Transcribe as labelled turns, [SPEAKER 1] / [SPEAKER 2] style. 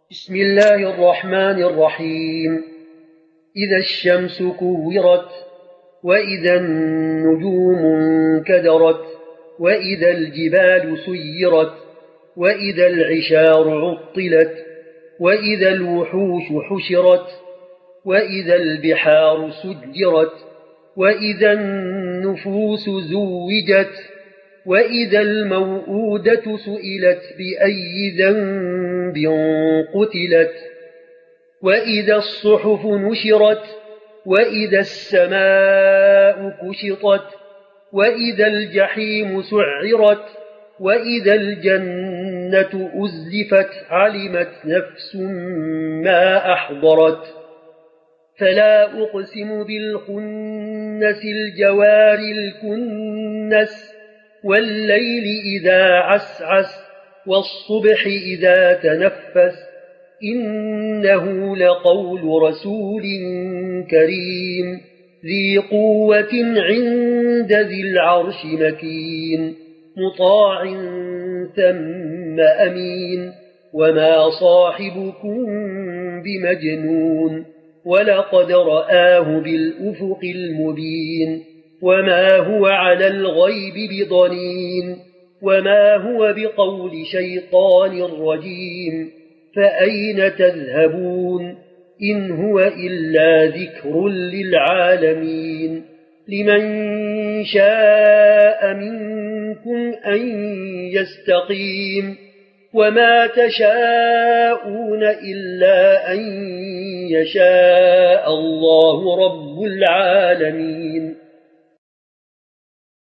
[SPEAKER 1] بسم الله الرحمن الرحيم. إذا الشمس كورت، وإذا النجوم انكدرت، وإذا الجبال سيرت، وإذا العشار عطلت، وإذا الوحوش حشرت، وإذا البحار سجرت، وإذا النفوس زوجت، وإذا الموءودة سئلت بأي ذنب قتلت، وإذا الصحف نشرت، وإذا السماء كشطت، وإذا الجحيم سعرت، وإذا الجنة أزلفت علمت نفس ما أحضرت. فلا أقسم بالخنس الجوار الكنس، والليل إذا عسعس، والصبح إذا تنفس، إنه لقول رسول كريم ذي قوة عند ذي العرش مكين، مطاع ثم أمين، وما صاحبكم بمجنون، ولقد رآه بالأفق المبين، وما هو على الغيب بضنين، وما هو بقول شيطان رجيم، فأين تذهبون؟ إن هو إلا ذكر للعالمين، لمن شاء منكم أن يستقيم، وما تشاءون إلا أن يشاء الله رب العالمين.